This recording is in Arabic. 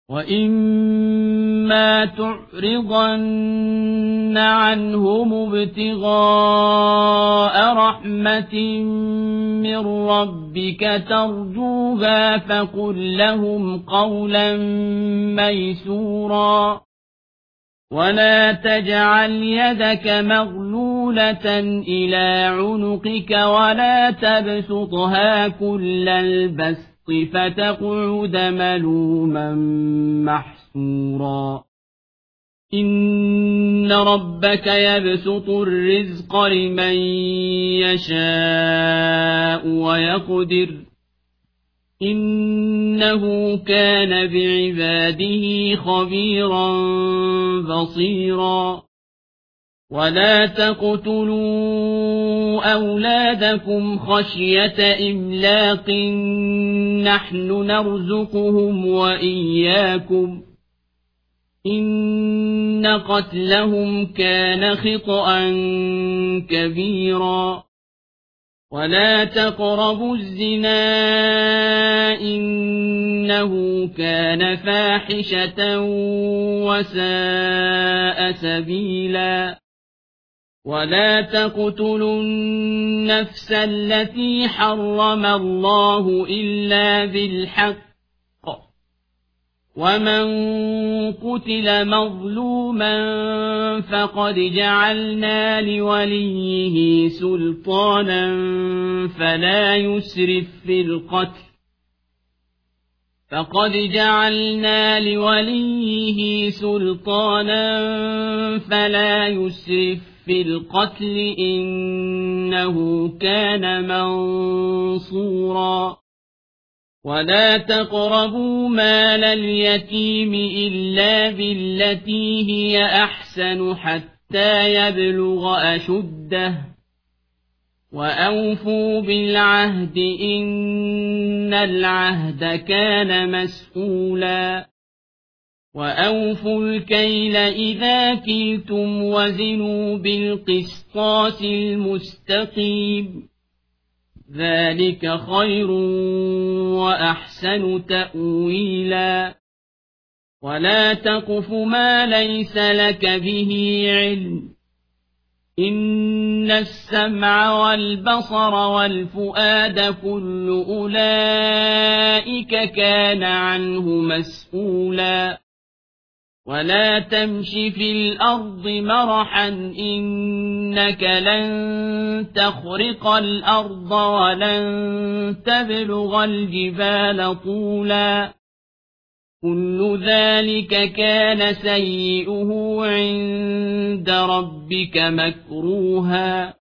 وَإِمَّا تُعْرِضَنَّ عَنْهُمُ ابْتِغَاءَ رَحْمَةٍ مِّن رَّبِّكَ تَرْجُوهَا فَقُل لَّهُمْ قَوْلًا مَّيْسُورًا وَلَا تَجْعَلْ يَدَكَ مَغْلُولَةً إِلَىٰ عُنُقِكَ وَلَا تَبْسُطْهَا كُلَّ الْبَسْطِ فَتَقْعُدَ مَلُومًا مَّحْسُورًا إِنَّ رَبَّكَ يَبْسُطُ الرِّزْقَ لِمَن يَشَاءُ وَيَقْدِرُ إِنَّهُ كَانَ بِعِبَادِهِ خَبِيرًا بَصِيرًا وَلَا تَقْتُلُوا أَوْلَادَكُمْ خَشْيَةَ إِمْلَاقٍ نَّحْنُ نَرْزُقُهُمْ وَإِيَّاكُمْ إِنَّ قَتْلَهُمْ كَانَ خِطْئًا كَبِيرًا وَلَا تَقْرَبُوا الزِّنَا إِنَّهُ كَانَ فَاحِشَةً وَسَاءَ سَبِيلًا وَلَا تَقْتُلُوا النَّفْسَ الَّتِي حَرَّمَ اللَّهُ إِلَّا بِالْحَقِّ وَمَن قُتِلَ مَظْلُومًا فَقَدْ جَعَلْنَا لِوَلِيِّهِ سُلْطَانًا فَلَا يُسْرِف فِّي الْقَتْلِ إِنَّهُ كَانَ مَنصُورًا وَلَا تَقْرَبُوا مَالَ الْيَتِيمِ إِلَّا بِالَّتِي هِيَ أَحْسَنُ حَتَّىٰ يَبْلُغَ أَشُدَّهُ وَأَوْفُوا بِالْعَهْدِ إِنَّ الْعَهْدَ كَانَ مَسْئُولًا وَأَوْفُوا الْكَيْلَ إِذَا كِلْتُمْ وَزِنُوا بِالْقِسْطَاسِ الْمُسْتَقِيمِ ذَلِكَ خَيْرٌ وَأَحْسَنُ تَأْوِيلًا وَلَا تَقْفُ مَا لَيْسَ لَكَ بِهِ عِلْمٌ إِنَّ السَّمْعَ وَالْبَصَرَ وَالْفُؤَادَ كُلُّ أُولَٰئِكَ كَانَ عَنْهُ مَسْئُولًا وَلَا تَمْشِ فِي الْأَرْضِ مَرَحًا إِنَّكَ لَن تَخْرِقَ الْأَرْضَ وَلَن تَبْلُغَ الْجِبَالَ طُولًا كُلُّ ذَلِكَ كَانَ سَيِّئُهُ عِندَ رَبِّكَ مَكْرُوهًا